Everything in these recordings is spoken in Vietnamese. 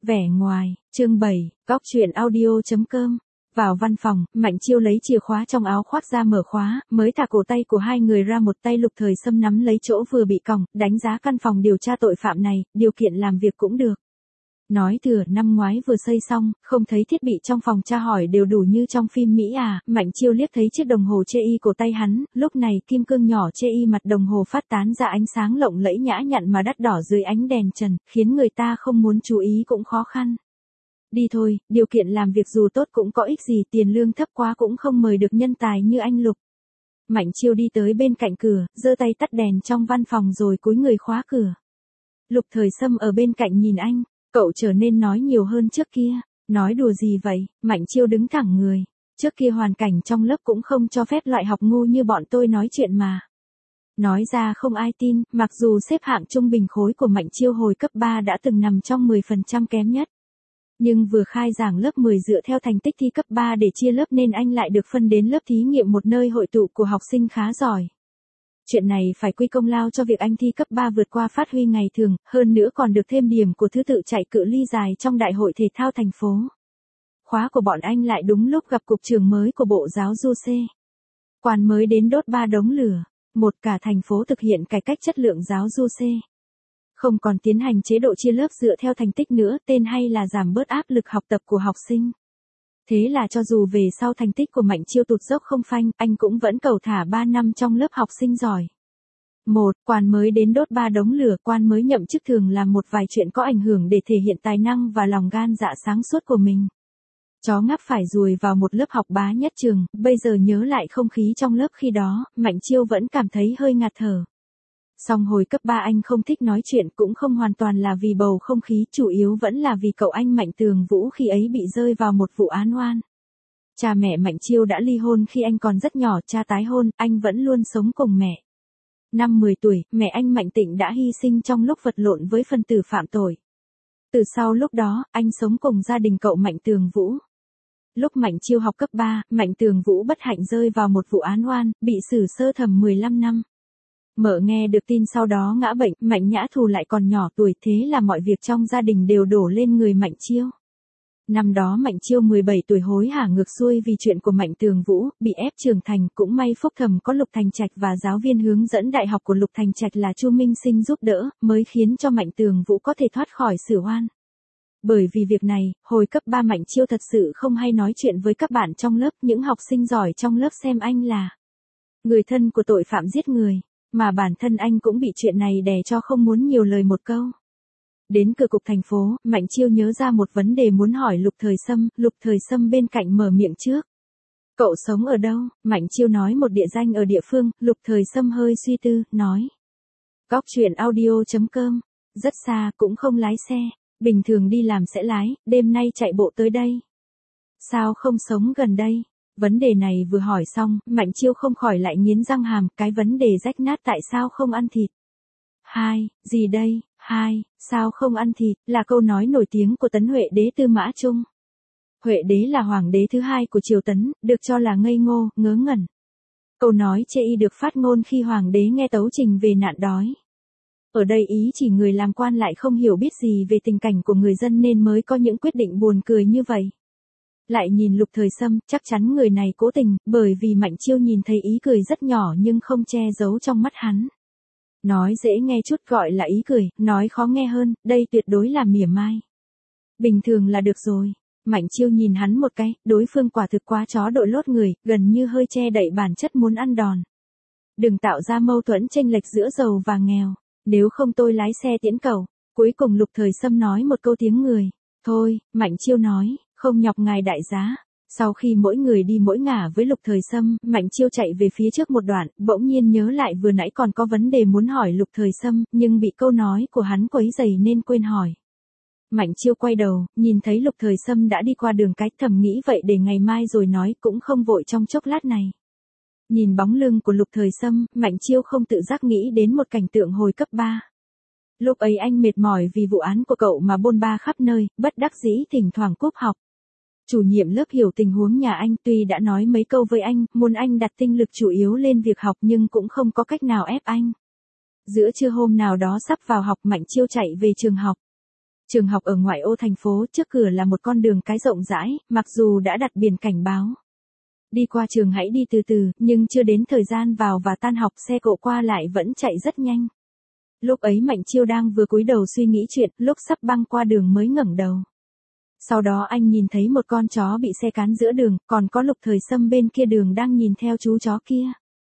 Vẻ ngoài, chương 7, góc chuyện audio.com. Vào văn phòng, Mạnh Chiêu lấy chìa khóa trong áo khoác ra mở khóa, mới thả cổ tay của hai người ra, một tay Lục Thời Sâm nắm lấy chỗ vừa bị còng, đánh giá căn phòng điều tra tội phạm này, điều kiện làm việc cũng được. Nói thừa năm ngoái vừa xây xong, không thấy thiết bị trong phòng tra hỏi đều đủ như trong phim Mỹ à. Mạnh Chiêu liếc thấy chiếc đồng hồ chê y cổ tay hắn, lúc này kim cương nhỏ chê y mặt đồng hồ phát tán ra ánh sáng lộng lẫy nhã nhặn mà đắt đỏ dưới ánh đèn trần, khiến người ta không muốn chú ý cũng khó khăn. Đi thôi, điều kiện làm việc dù tốt cũng có ích gì, tiền lương thấp quá cũng không mời được nhân tài như anh Lục. Mạnh Chiêu đi tới bên cạnh cửa, giơ tay tắt đèn trong văn phòng rồi cúi người khóa cửa. Lục Thời Sâm ở bên cạnh nhìn anh. Cậu trở nên nói nhiều hơn trước kia. Nói đùa gì vậy? Mạnh Chiêu đứng thẳng người. Trước kia hoàn cảnh trong lớp cũng không cho phép loại học ngu như bọn tôi nói chuyện mà. Nói ra không ai tin, mặc dù xếp hạng trung bình khối của Mạnh Chiêu hồi cấp 3 đã từng nằm trong 10% kém nhất. Nhưng vừa khai giảng lớp 10 dựa theo thành tích thi cấp 3 để chia lớp nên anh lại được phân đến lớp thí nghiệm, một nơi hội tụ của học sinh khá giỏi. Chuyện này phải quy công lao cho việc anh thi cấp 3 vượt qua phát huy ngày thường, hơn nữa còn được thêm điểm của thứ tự chạy cự ly dài trong đại hội thể thao thành phố. Khóa của bọn anh lại đúng lúc gặp cục trưởng mới của Bộ Giáo dục C. Quan mới đến đốt 3 đống lửa, một cả thành phố thực hiện cải cách chất lượng giáo dục C. Không còn tiến hành chế độ chia lớp dựa theo thành tích nữa, tên hay là giảm bớt áp lực học tập của học sinh. Thế là cho dù về sau thành tích của Mạnh Chiêu tụt dốc không phanh, anh cũng vẫn cầu thả 3 năm trong lớp học sinh giỏi. Quan mới đến đốt 3 đống lửa. Quan mới nhậm chức thường làm một vài chuyện có ảnh hưởng để thể hiện tài năng và lòng gan dạ sáng suốt của mình. Chó ngáp phải ruồi vào một lớp học bá nhất trường, bây giờ nhớ lại không khí trong lớp khi đó, Mạnh Chiêu vẫn cảm thấy hơi ngạt thở. Song hồi cấp 3 anh không thích nói chuyện, cũng không hoàn toàn là vì bầu không khí, chủ yếu vẫn là vì cậu anh Mạnh Tường Vũ khi ấy bị rơi vào một vụ án oan. Cha mẹ Mạnh Chiêu đã ly hôn khi anh còn rất nhỏ, cha tái hôn, anh vẫn luôn sống cùng mẹ. Năm 10 tuổi, mẹ anh Mạnh Tịnh đã hy sinh trong lúc vật lộn với phân tử phạm tội. Từ sau lúc đó, anh sống cùng gia đình cậu Mạnh Tường Vũ. Lúc Mạnh Chiêu học cấp 3, Mạnh Tường Vũ bất hạnh rơi vào một vụ án oan, bị xử sơ thẩm 15 năm. Mợ nghe được tin sau đó ngã bệnh, Mạnh Nhã Thù lại còn nhỏ tuổi, thế là mọi việc trong gia đình đều đổ lên người Mạnh Chiêu. Năm đó Mạnh Chiêu 17 tuổi hối hả ngược xuôi vì chuyện của Mạnh Tường Vũ, bị ép trưởng thành, cũng may phúc thẩm có Lục Thành Trạch và giáo viên hướng dẫn đại học của Lục Thành Trạch là Chu Minh Sinh giúp đỡ, mới khiến cho Mạnh Tường Vũ có thể thoát khỏi xử oan. Bởi vì việc này, hồi cấp 3 Mạnh Chiêu thật sự không hay nói chuyện với các bạn trong lớp, những học sinh giỏi trong lớp xem anh là người thân của tội phạm giết người. Mà bản thân anh cũng bị chuyện này đè cho không muốn nhiều lời một câu. Đến cửa cục thành phố, Mạnh Chiêu nhớ ra một vấn đề muốn hỏi Lục Thời Sâm. Lục Thời Sâm bên cạnh mở miệng trước. Cậu sống ở đâu? Mạnh Chiêu nói một địa danh ở địa phương. Lục Thời Sâm hơi suy tư, nói. Góc chuyện audio.com. Rất xa, cũng không lái xe. Bình thường đi làm sẽ lái, đêm nay chạy bộ tới đây. Sao không sống gần đây? Vấn đề này vừa hỏi xong, Mạnh Chiêu không khỏi lại nghiến răng hàm, cái vấn đề rách nát tại sao không ăn thịt. Gì đây, sao không ăn thịt, là câu nói nổi tiếng của Tấn Huệ đế Tư Mã Trung. Huệ đế là hoàng đế thứ hai của triều Tấn, được cho là ngây ngô, ngớ ngẩn. Câu nói chê y được phát ngôn khi hoàng đế nghe tấu trình về nạn đói. Ở đây ý chỉ người làm quan lại không hiểu biết gì về tình cảnh của người dân nên mới có những quyết định buồn cười như vậy. Lại nhìn Lục Thời Sâm, chắc chắn người này cố tình, bởi vì Mạnh Chiêu nhìn thấy ý cười rất nhỏ nhưng không che giấu trong mắt hắn. Nói dễ nghe chút gọi là ý cười, nói khó nghe hơn, đây tuyệt đối là mỉa mai. Bình thường là được rồi. Mạnh Chiêu nhìn hắn một cái, đối phương quả thực quá chó đội lốt người, gần như hơi che đậy bản chất muốn ăn đòn. Đừng tạo ra mâu thuẫn chênh lệch giữa giàu và nghèo, nếu không tôi lái xe tiễn cậu. Cuối cùng Lục Thời Sâm nói một câu tiếng người. Thôi, Mạnh Chiêu nói. Không nhọc ngài đại giá. Sau khi mỗi người đi mỗi ngả với Lục Thời Sâm, Mạnh Chiêu chạy về phía trước một đoạn, bỗng nhiên nhớ lại vừa nãy còn có vấn đề muốn hỏi Lục Thời Sâm, nhưng bị câu nói của hắn quấy rầy nên quên hỏi. Mạnh Chiêu quay đầu, nhìn thấy Lục Thời Sâm đã đi qua đường cái, thầm nghĩ vậy để ngày mai rồi nói, cũng không vội trong chốc lát này. Nhìn bóng lưng của Lục Thời Sâm, Mạnh Chiêu không tự giác nghĩ đến một cảnh tượng hồi cấp 3. Lúc ấy anh mệt mỏi vì vụ án của cậu mà bôn ba khắp nơi, bất đắc dĩ thỉnh thoảng cúp học. Chủ nhiệm lớp hiểu tình huống nhà anh, tuy đã nói mấy câu với anh, muốn anh đặt tinh lực chủ yếu lên việc học nhưng cũng không có cách nào ép anh. Giữa trưa hôm nào đó sắp vào học, Mạnh Chiêu chạy về trường học. Trường học ở ngoại ô thành phố, trước cửa là một con đường cái rộng rãi, mặc dù đã đặt biển cảnh báo. Đi qua trường hãy đi từ từ, nhưng chưa đến thời gian vào và tan học xe cộ qua lại vẫn chạy rất nhanh. Lúc ấy Mạnh Chiêu đang vừa cúi đầu suy nghĩ chuyện, lúc sắp băng qua đường mới ngẩng đầu. Sau đó anh nhìn thấy một con chó bị xe cán giữa đường, còn có Lục Thời Sâm bên kia đường đang nhìn theo chú chó kia.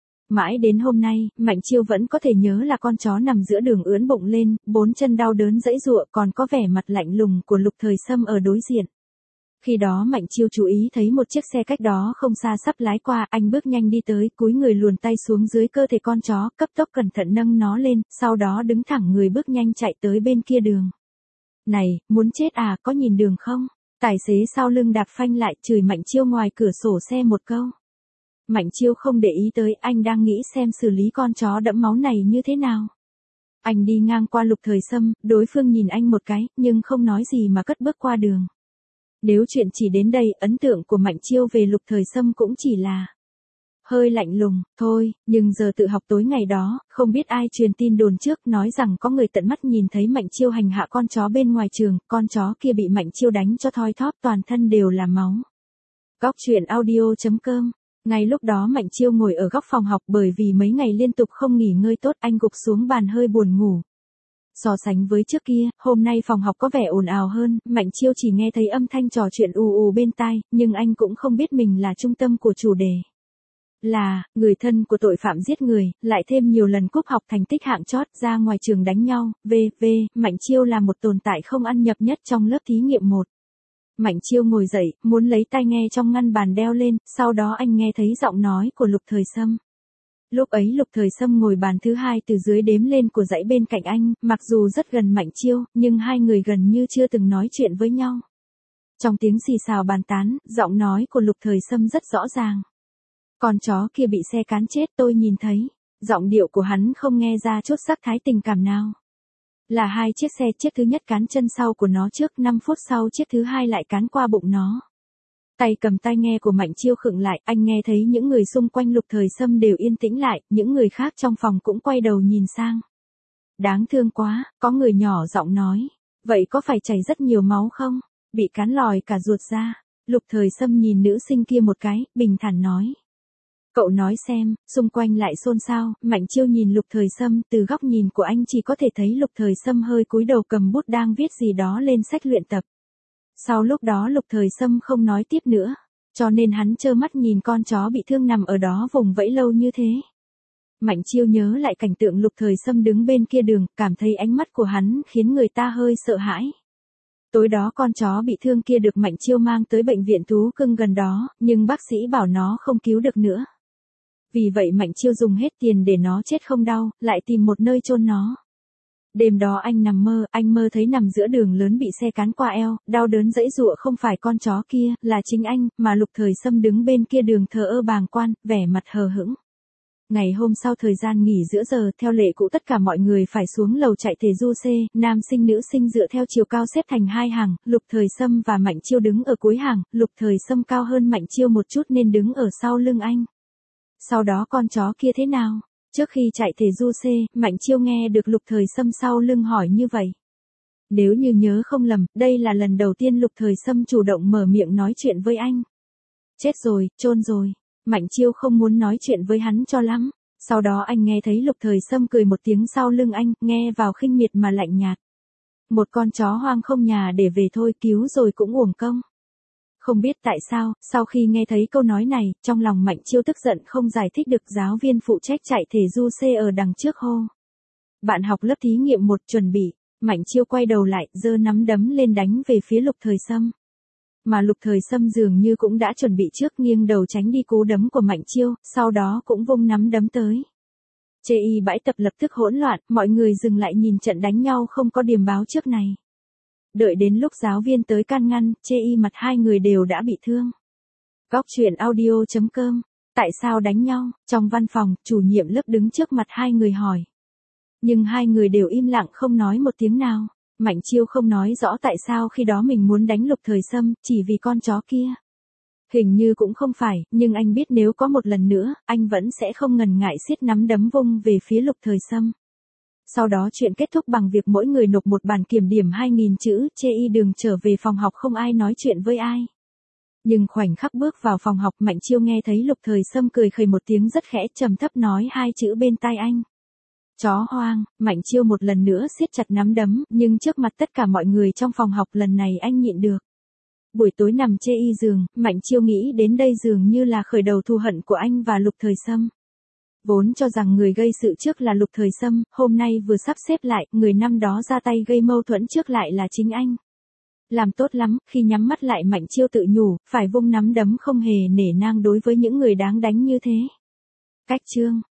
Mãi đến hôm nay, Mạnh Chiêu vẫn có thể nhớ là con chó nằm giữa đường ưỡn bụng lên, bốn chân đau đớn giãy giụa, còn có vẻ mặt lạnh lùng của Lục Thời Sâm ở đối diện. Khi đó Mạnh Chiêu chú ý thấy một chiếc xe cách đó không xa sắp lái qua, anh bước nhanh đi tới, cúi người luồn tay xuống dưới cơ thể con chó, cấp tốc cẩn thận nâng nó lên, sau đó đứng thẳng người bước nhanh chạy tới bên kia đường. Này, muốn chết à, có nhìn đường không? Tài xế sau lưng đạp phanh lại, chửi Mạnh Chiêu ngoài cửa sổ xe một câu. Mạnh Chiêu không để ý tới, anh đang nghĩ xem xử lý con chó đẫm máu này như thế nào. Anh đi ngang qua Lục Thời Sâm, đối phương nhìn anh một cái, nhưng không nói gì mà cất bước qua đường. Nếu chuyện chỉ đến đây, ấn tượng của Mạnh Chiêu về Lục Thời Sâm cũng chỉ là hơi lạnh lùng, thôi, nhưng giờ tự học tối ngày đó, không biết ai truyền tin đồn trước nói rằng có người tận mắt nhìn thấy Mạnh Chiêu hành hạ con chó bên ngoài trường, con chó kia bị Mạnh Chiêu đánh cho thoi thóp toàn thân đều là máu. Góc truyện audio.com. Ngay lúc đó Mạnh Chiêu ngồi ở góc phòng học bởi vì mấy ngày liên tục không nghỉ ngơi tốt, anh gục xuống bàn hơi buồn ngủ. So sánh với trước kia, hôm nay phòng học có vẻ ồn ào hơn, Mạnh Chiêu chỉ nghe thấy âm thanh trò chuyện ù ù bên tai, nhưng anh cũng không biết mình là trung tâm của chủ đề. Là, người thân của tội phạm giết người, lại thêm nhiều lần cúp học thành tích hạng chót, ra ngoài trường đánh nhau, Mạnh Chiêu là một tồn tại không ăn nhập nhất trong lớp thí nghiệm 1. Mạnh Chiêu ngồi dậy, muốn lấy tai nghe trong ngăn bàn đeo lên, sau đó anh nghe thấy giọng nói của Lục Thời Sâm. Lúc ấy Lục Thời Sâm ngồi bàn thứ hai từ dưới đếm lên của dãy bên cạnh anh, mặc dù rất gần Mạnh Chiêu, nhưng hai người gần như chưa từng nói chuyện với nhau. Trong tiếng xì xào bàn tán, giọng nói của Lục Thời Sâm rất rõ ràng. Con chó kia bị xe cán chết, tôi nhìn thấy. Giọng điệu của hắn không nghe ra chút sắc thái tình cảm nào. Là hai chiếc xe, chiếc thứ nhất cán chân sau của nó trước, 5 phút sau chiếc thứ hai lại cán qua bụng nó. Tay cầm tai nghe của Mạnh Chiêu khựng lại, anh nghe thấy những người xung quanh Lục Thời Sâm đều yên tĩnh lại, những người khác trong phòng cũng quay đầu nhìn sang. Đáng thương quá, có người nhỏ giọng nói. Vậy có phải chảy rất nhiều máu không? Bị cán lòi cả ruột ra. Lục Thời Sâm nhìn nữ sinh kia một cái, bình thản nói. Cậu nói xem, xung quanh lại xôn xao, Mạnh Chiêu nhìn Lục Thời Sâm, từ góc nhìn của anh chỉ có thể thấy Lục Thời Sâm hơi cúi đầu cầm bút đang viết gì đó lên sách luyện tập. Sau lúc đó Lục Thời Sâm không nói tiếp nữa, cho nên hắn trơ mắt nhìn con chó bị thương nằm ở đó vùng vẫy lâu như thế. Mạnh Chiêu nhớ lại cảnh tượng Lục Thời Sâm đứng bên kia đường, cảm thấy ánh mắt của hắn khiến người ta hơi sợ hãi. Tối đó con chó bị thương kia được Mạnh Chiêu mang tới bệnh viện thú cưng gần đó, nhưng bác sĩ bảo nó không cứu được nữa. Vì vậy Mạnh Chiêu dùng hết tiền để nó chết không đau, lại tìm một nơi chôn nó. Đêm đó anh nằm mơ, anh mơ thấy nằm giữa đường lớn bị xe cán qua eo, đau đớn giãy giụa không phải con chó kia, là chính anh, mà Lục Thời Sâm đứng bên kia đường thờ ơ bàng quan, vẻ mặt hờ hững. Ngày hôm sau thời gian nghỉ giữa giờ, theo lệ cũ tất cả mọi người phải xuống lầu chạy thể du xe, nam sinh nữ sinh dựa theo chiều cao xếp thành hai hàng, Lục Thời Sâm và Mạnh Chiêu đứng ở cuối hàng, Lục Thời Sâm cao hơn Mạnh Chiêu một chút nên đứng ở sau lưng anh. Sau đó con chó kia thế nào? Trước khi chạy thể du xe, Mạnh Chiêu nghe được Lục Thời Sâm sau lưng hỏi như vậy. Nếu như nhớ không lầm, đây là lần đầu tiên Lục Thời Sâm chủ động mở miệng nói chuyện với anh. Chết rồi, chôn rồi. Mạnh Chiêu không muốn nói chuyện với hắn cho lắm. Sau đó anh nghe thấy Lục Thời Sâm cười một tiếng sau lưng anh, nghe vào khinh miệt mà lạnh nhạt. Một con chó hoang không nhà để về thôi, cứu rồi cũng uổng công. Không biết tại sao, sau khi nghe thấy câu nói này, trong lòng Mạnh Chiêu tức giận không giải thích được, giáo viên phụ trách chạy thể du xe ở đằng trước hô. Bạn học lớp thí nghiệm 1 chuẩn bị, Mạnh Chiêu quay đầu lại, giơ nắm đấm lên đánh về phía Lục Thời Sâm. Mà Lục Thời Sâm dường như cũng đã chuẩn bị trước, nghiêng đầu tránh đi cú đấm của Mạnh Chiêu, sau đó cũng vung nắm đấm tới. Chê y bãi tập lập tức hỗn loạn, mọi người dừng lại nhìn trận đánh nhau không có điềm báo trước này. Đợi đến lúc giáo viên tới can ngăn, chê y mặt hai người đều đã bị thương. Góc truyện audio.com. Tại sao đánh nhau? Trong văn phòng, chủ nhiệm lớp đứng trước mặt hai người hỏi. Nhưng hai người đều im lặng không nói một tiếng nào. Mạnh Chiêu không nói rõ tại sao khi đó mình muốn đánh Lục Thời Sâm, chỉ vì con chó kia. Hình như cũng không phải, nhưng anh biết nếu có một lần nữa, anh vẫn sẽ không ngần ngại siết nắm đấm vung về phía Lục Thời Sâm. Sau đó chuyện kết thúc bằng việc mỗi người nộp một bản kiểm điểm 2.000 chữ, chê y đường trở về phòng học không ai nói chuyện với ai. Nhưng khoảnh khắc bước vào phòng học Mạnh Chiêu nghe thấy Lục Thời Sâm cười khẩy một tiếng rất khẽ trầm thấp nói hai chữ bên tai anh. Chó hoang. Mạnh Chiêu một lần nữa siết chặt nắm đấm, nhưng trước mặt tất cả mọi người trong phòng học lần này anh nhịn được. Buổi tối nằm chê y giường, Mạnh Chiêu nghĩ đến đây dường như là khởi đầu thù hận của anh và Lục Thời Sâm. Vốn cho rằng người gây sự trước là Lục Thời Sâm, hôm nay vừa sắp xếp lại, người năm đó ra tay gây mâu thuẫn trước lại là chính anh. Làm tốt lắm, khi nhắm mắt lại Mạnh Chiêu tự nhủ, phải vung nắm đấm không hề nể nang đối với những người đáng đánh như thế. Cách chương